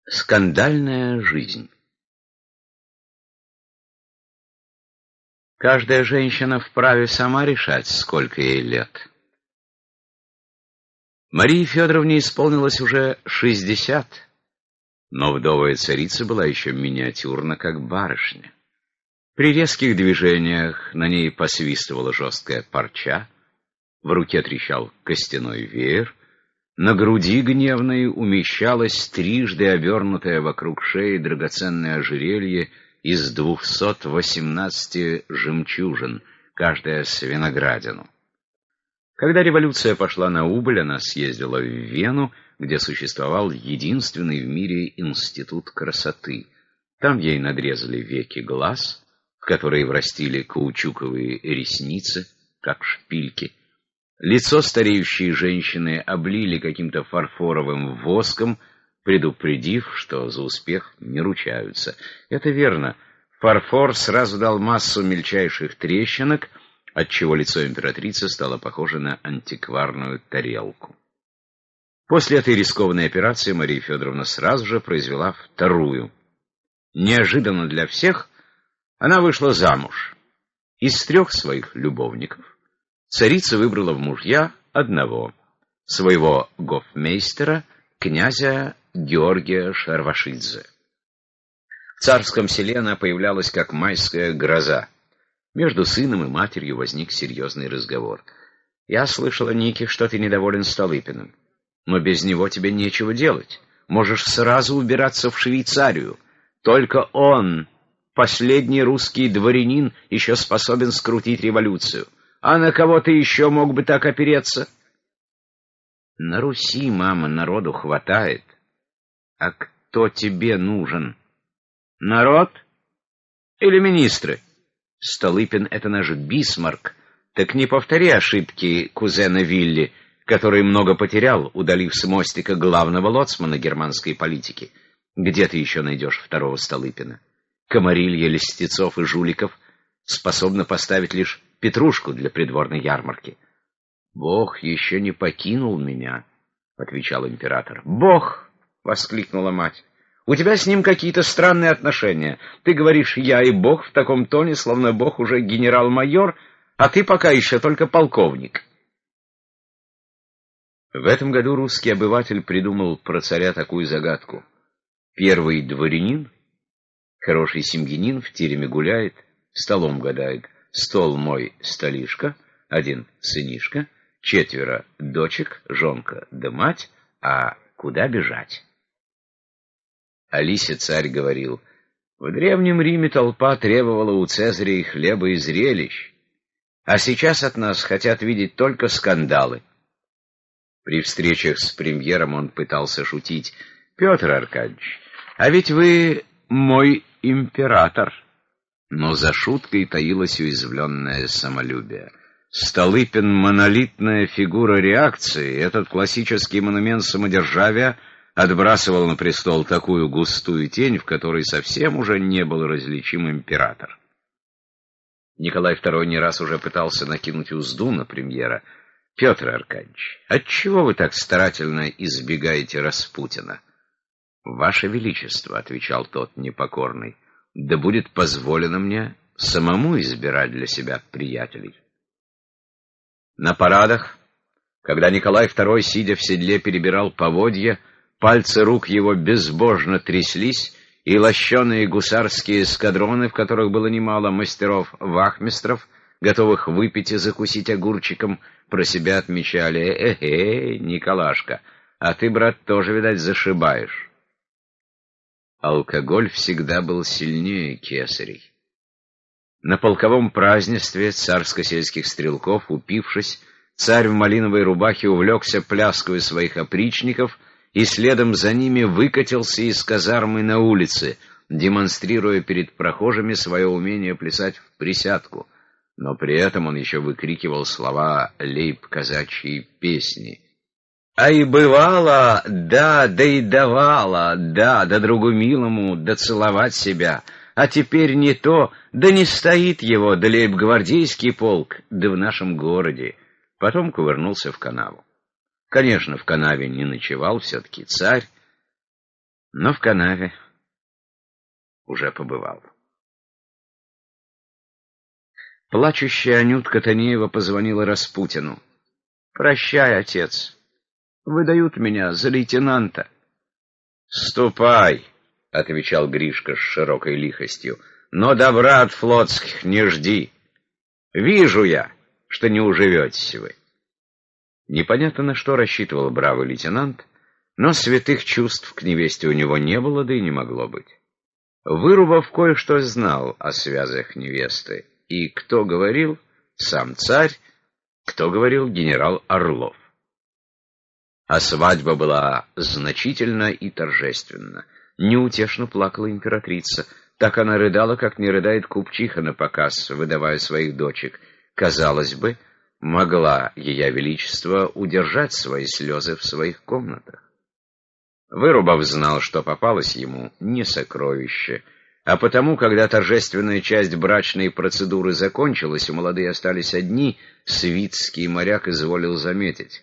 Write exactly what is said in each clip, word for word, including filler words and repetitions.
Скандальная жизнь. Каждая женщина вправе сама решать, сколько ей лет. Марии Федоровне исполнилось уже шестьдесят, но вдовая царица была еще миниатюрна, как барышня. При резких движениях на ней посвистывала жесткая парча, в руке трещал костяной веер, на груди гневной умещалось трижды обернутое вокруг шеи драгоценное ожерелье из двухсот восемнадцати жемчужин, каждая с виноградину. Когда революция пошла на убыль, она съездила в Вену, где существовал единственный в мире институт красоты. Там ей надрезали веки глаз, в которые врастили каучуковые ресницы, как шпильки. Лицо стареющей женщины облили каким-то фарфоровым воском, предупредив, что за успех не ручаются. Это верно. Фарфор сразу дал массу мельчайших трещинок, отчего лицо императрицы стало похоже на антикварную тарелку. После этой рискованной операции Мария Федоровна сразу же произвела вторую. Неожиданно для всех она вышла замуж. Из трех своих любовников царица выбрала в мужья одного, своего гофмейстера, князя Георгия Шарвашидзе. В царском селе она появлялась как майская гроза. Между сыном и матерью возник серьезный разговор. «Я слышала, Ники, что ты недоволен Столыпиным. Но без него тебе нечего делать. Можешь сразу убираться в Швейцарию. Только он, последний русский дворянин, еще способен скрутить революцию. А на кого ты еще мог бы так опереться?» «На Руси, мама, народу хватает. А кто тебе нужен? Народ или министры? Столыпин — это наш Бисмарк. Так не повтори ошибки кузена Вилли, который много потерял, удалив с мостика главного лоцмана германской политики. Где ты еще найдешь второго Столыпина? Комарилья, льстецов и жуликов способна поставить лишь петрушку для придворной ярмарки. «Бог еще не покинул меня», — отвечал император. «Бог!» — воскликнула мать. «У тебя с ним какие-то странные отношения. Ты говоришь «я» и «Бог» в таком тоне, словно Бог уже генерал-майор, а ты пока еще только полковник». В этом году русский обыватель придумал про царя такую загадку. Первый дворянин, хороший семьянин, в тереме гуляет, столом гадает. Стол мой столишка, один сынишка, четверо дочек, жонка да мать, а куда бежать? Алисе царь говорил: в Древнем Риме толпа требовала у Цезаря и хлеба, и зрелищ, а сейчас от нас хотят видеть только скандалы. При встречах с премьером он пытался шутить: «Петр Аркадьевич, а ведь вы мой император». Но за шуткой таилось уязвленное самолюбие. Столыпин — монолитная фигура реакции. Этот классический монумент самодержавия отбрасывал на престол такую густую тень, в которой совсем уже не был различим император. Николай второй не раз уже пытался накинуть узду на премьера. «Петр Аркадьевич, отчего вы так старательно избегаете Распутина?» «Ваше Величество», — отвечал тот непокорный, — «да будет позволено мне самому избирать для себя приятелей». На парадах, когда Николай второй, сидя в седле, перебирал поводья, пальцы рук его безбожно тряслись, и лощеные гусарские эскадроны, в которых было немало мастеров-вахмистров, готовых выпить и закусить огурчиком, про себя отмечали: «Эхе, Николашка, а ты, брат, тоже, видать, зашибаешь». Алкоголь всегда был сильнее кесарей. На полковом празднестве царско-сельских стрелков, упившись, царь в малиновой рубахе увлекся пляскою своих опричников и следом за ними выкатился из казармы на улице, демонстрируя перед прохожими свое умение плясать в присядку, но при этом он еще выкрикивал слова лейб-казачьей песни. «А и бывало, да, да и давала, да, да другу милому, да целовать себя, а теперь не то, да не стоит его, да лейб-гвардейский полк, да в нашем городе». Потом кувырнулся в канаву. Конечно, в канаве не ночевал все-таки царь, но в канаве уже побывал. Плачущая Анютка Танеева позвонила Распутину. «Прощай, отец. Выдают меня за лейтенанта». «Ступай», — отвечал Гришка с широкой лихостью, — «но добра от флотских не жди. Вижу я, что не уживетесь вы». Непонятно, на что рассчитывал бравый лейтенант, но святых чувств к невесте у него не было, да и не могло быть. Вырубов кое-что знал о связях невесты, и кто говорил, сам царь, кто говорил, генерал Орлов. А свадьба была значительна и торжественна. Неутешно плакала императрица. Так она рыдала, как не рыдает купчиха на показ, выдавая своих дочек. Казалось бы, могла Ея Величество удержать свои слезы в своих комнатах. Вырубов знал, что попалось ему не сокровище, а потому, когда торжественная часть брачной процедуры закончилась, и молодые остались одни, свитский моряк изволил заметить: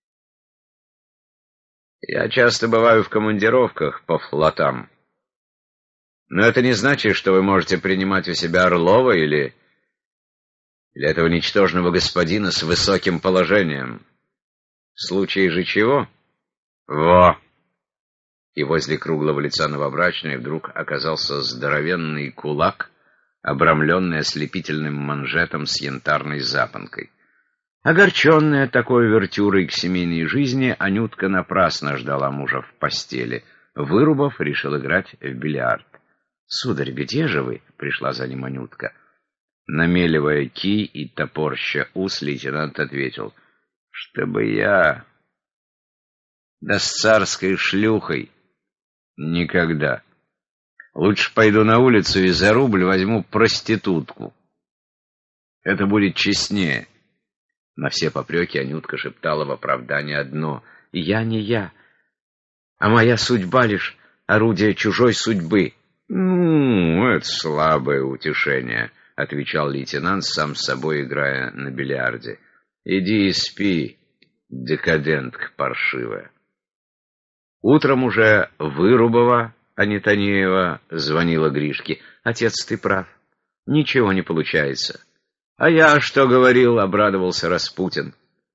«Я часто бываю в командировках по флотам, но это не значит, что вы можете принимать у себя Орлова или, или этого ничтожного господина с высоким положением. В случае же чего? Во!» И возле круглого лица новобрачной вдруг оказался здоровенный кулак, обрамленный ослепительным манжетом с янтарной запонкой. Огорченная такой увертюрой к семейной жизни, Анютка напрасно ждала мужа в постели. Вырубов решил играть в бильярд. «Сударь, где же вы?» — пришла за ним Анютка. Намеливая кий и топорща ус, лейтенант ответил: «Чтобы я... да с царской шлюхой никогда. Лучше пойду на улицу и за рубль возьму проститутку. Это будет честнее». На все попреки Анютка шептала в оправдание одно: «Я не я, а моя судьба лишь орудие чужой судьбы». «Ну, это слабое утешение», — отвечал лейтенант, сам с собой играя на бильярде. «Иди и спи, декадентка паршивая». Утром уже Вырубова, а не Танеева, звонила Гришке: «Отец, ты прав, ничего не получается». «А я что говорил?» — обрадовался Распутин.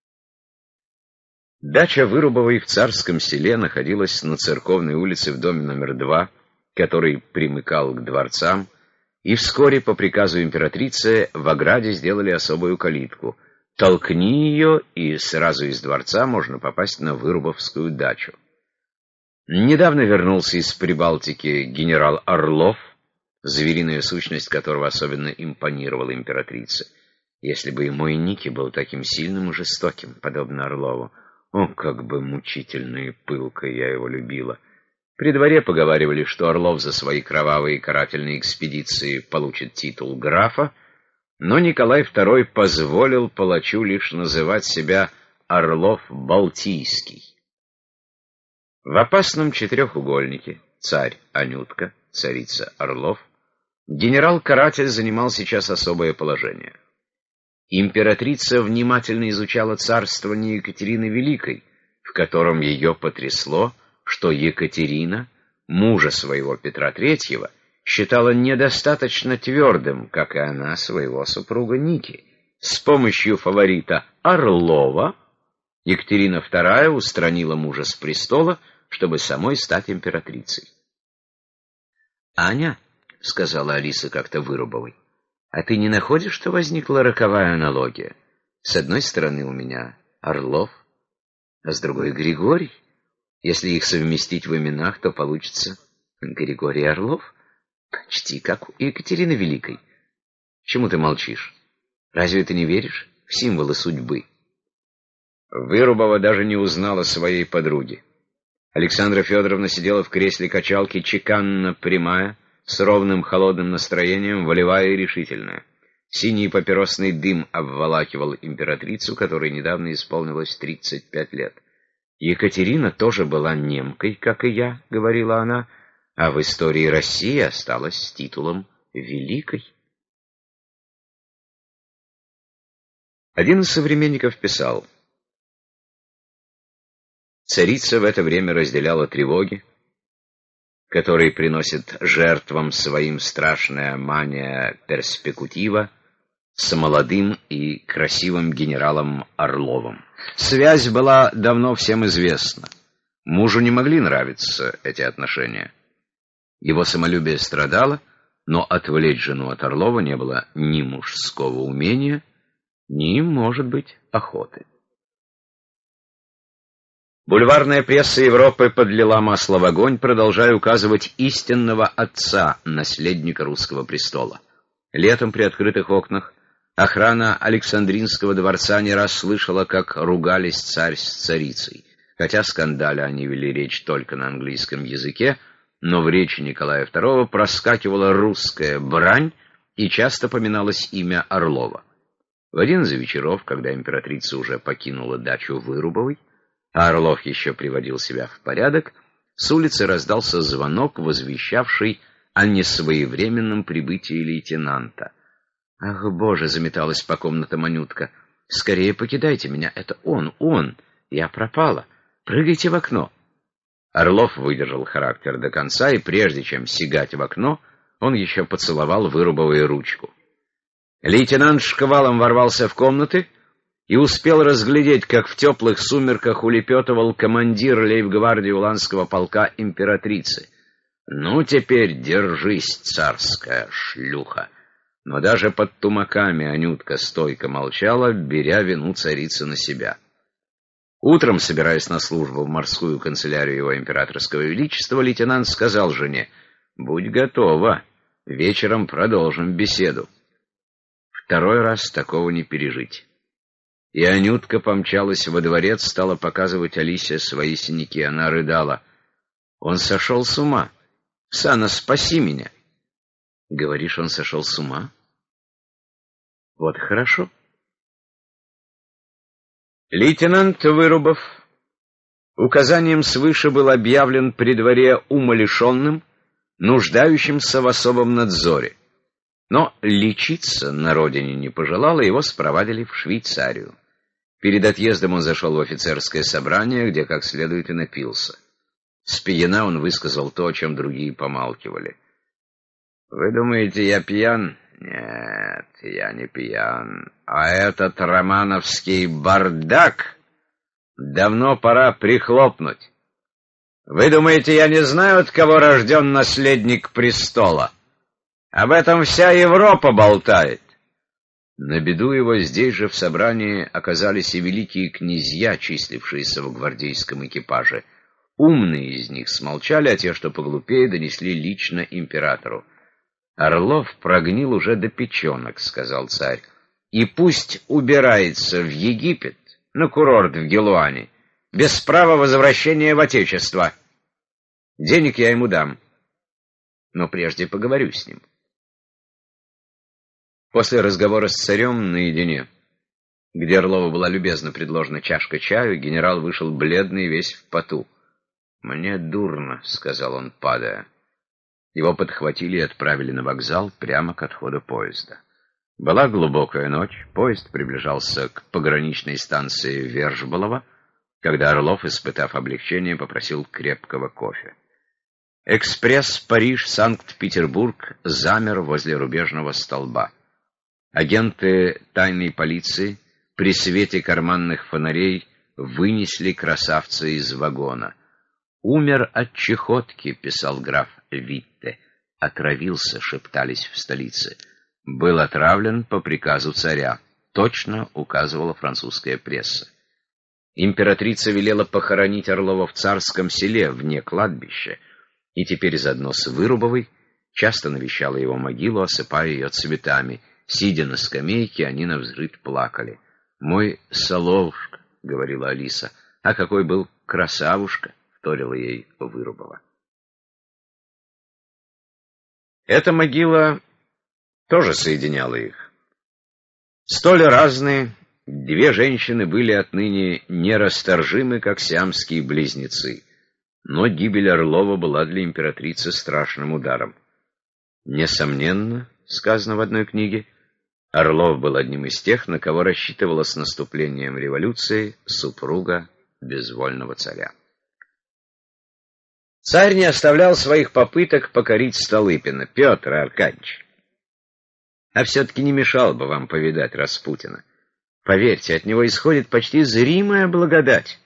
Дача Вырубовой в Царском Селе находилась на Церковной улице в доме номер два, который примыкал к дворцам, и вскоре по приказу императрицы в ограде сделали особую калитку. Толкни ее, и сразу из дворца можно попасть на Вырубовскую дачу. Недавно вернулся из Прибалтики генерал Орлов, звериная сущность которого особенно импонировала императрице. Если бы и мой Ники был таким сильным и жестоким, подобно Орлову, о, как бы мучительно и пылко я его любила. При дворе поговаривали, что Орлов за свои кровавые карательные экспедиции получит титул графа, но Николай второй позволил палачу лишь называть себя Орлов Балтийский. В опасном четырехугольнике царь Анютка, царица Орлов, генерал-каратель занимал сейчас особое положение. Императрица внимательно изучала царствование Екатерины Великой, в котором ее потрясло, что Екатерина, мужа своего Петра Третьего, считала недостаточно твердым, как и она, своего супруга Ники. С помощью фаворита Орлова Екатерина вторая устранила мужа с престола, чтобы самой стать императрицей. «Аня», — сказала Алиса как-то Вырубовой, — «а ты не находишь, что возникла роковая аналогия? С одной стороны у меня Орлов, а с другой Григорий. Если их совместить в именах, то получится Григорий Орлов, почти как у Екатерины Великой. Чему ты молчишь? Разве ты не веришь в символы судьбы?» Вырубова даже не узнала своей подруги. Александра Федоровна сидела в кресле качалки, чеканно прямая, с ровным холодным настроением, волевая и решительная. Синий папиросный дым обволакивал императрицу, которой недавно исполнилось тридцать пять лет. «Екатерина тоже была немкой, как и я», — говорила она, — «а в истории России осталась с титулом Великой». Один из современников писал: «Царица в это время разделяла тревоги, который приносит жертвам своим страшная мания перспекутива, с молодым и красивым генералом Орловым. Связь была давно всем известна. Мужу не могли нравиться эти отношения. Его самолюбие страдало, но отвлечь жену от Орлова не было ни мужского умения, ни, может быть, охоты. Бульварная пресса Европы подлила масло в огонь, продолжая указывать истинного отца, наследника русского престола. Летом при открытых окнах охрана Александринского дворца не раз слышала, как ругались царь с царицей. Хотя в скандале они вели речь только на английском языке, но в речи Николая второго проскакивала русская брань и часто поминалось имя Орлова. В один из вечеров, когда императрица уже покинула дачу Вырубовой, а Орлов еще приводил себя в порядок, с улицы раздался звонок, возвещавший о несвоевременном прибытии лейтенанта. «Ах, Боже!» — заметалась по комнатам Анютка. «Скорее покидайте меня! Это он, он! Я пропала! Прыгайте в окно!» Орлов выдержал характер до конца, и прежде чем сигать в окно, он еще поцеловал Вырубовой ручку. Лейтенант шквалом ворвался в комнаты и успел разглядеть, как в теплых сумерках улепетывал командир лейб-гвардии уланского полка императрицы. «Ну, теперь держись, царская шлюха!» Но даже под тумаками Анютка стойко молчала, беря вину царицы на себя. Утром, собираясь на службу в морскую канцелярию его императорского величества, лейтенант сказал жене: «Будь готова, вечером продолжим беседу». Второй раз такого не пережить. И Анютка помчалась во дворец, стала показывать Алисе свои синяки. Она рыдала: «Он сошел с ума! Сана, спаси меня!» «Говоришь, он сошел с ума? Вот хорошо». Лейтенант Вырубов указанием свыше был объявлен при дворе умалишенным, нуждающимся в особом надзоре. Но лечиться на родине не пожелал, и его спровадили в Швейцарию. Перед отъездом он зашел в офицерское собрание, где как следует и напился. С пьяна он высказал то, о чем другие помалкивали. «Вы думаете, я пьян? Нет, я не пьян. А этот романовский бардак давно пора прихлопнуть. Вы думаете, я не знаю, от кого рожден наследник престола? Об этом вся Европа болтает». На беду его здесь же в собрании оказались и великие князья, числившиеся в гвардейском экипаже. Умные из них смолчали, а те, что поглупее, донесли лично императору. «Орлов прогнил уже до печенок», — сказал царь, — «и пусть убирается в Египет, на курорт в Гелуане, без права возвращения в Отечество. Денег я ему дам, но прежде поговорю с ним». После разговора с царем наедине, где Орлову была любезно предложена чашка чаю, генерал вышел бледный, весь в поту. «Мне дурно», — сказал он, падая. Его подхватили и отправили на вокзал прямо к отходу поезда. Была глубокая ночь, поезд приближался к пограничной станции Вержболово, когда Орлов, испытав облегчение, попросил крепкого кофе. Экспресс Париж-Санкт-Петербург замер возле рубежного столба. Агенты тайной полиции при свете карманных фонарей вынесли красавца из вагона. «Умер от чехотки», — писал граф Витте. «Отравился», — шептались в столице. «Был отравлен по приказу царя», — точно указывала французская пресса. Императрица велела похоронить Орлова в Царском селе, вне кладбища, и теперь заодно с Вырубовой часто навещала его могилу, осыпая ее цветами. Сидя на скамейке, они навзрыд плакали. «Мой Соловушка», — говорила Алиса, — «а какой был красавушка», — вторила ей Вырубова. Эта могила тоже соединяла их. Столь разные две женщины были отныне нерасторжимы, как сиамские близнецы, но гибель Орлова была для императрицы страшным ударом. Несомненно, сказано в одной книге, Орлов был одним из тех, на кого рассчитывала с наступлением революции супруга безвольного царя. Царь не оставлял своих попыток покорить Столыпина. Петр Аркадьевич, а все-таки не мешало бы вам повидать Распутина. Поверьте, от него исходит почти зримая благодать.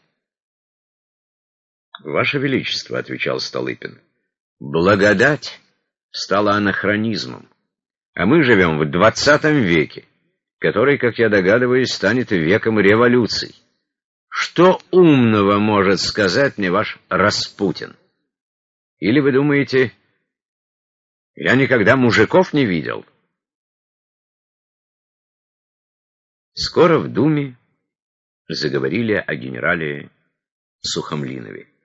«Ваше Величество», — отвечал Столыпин, — «благодать стала анахронизмом, а мы живем в двадцатом веке, который, как я догадываюсь, станет веком революций. Что умного может сказать мне ваш Распутин? Или вы думаете, я никогда мужиков не видел?» Скоро в Думе заговорили о генерале Сухомлинове.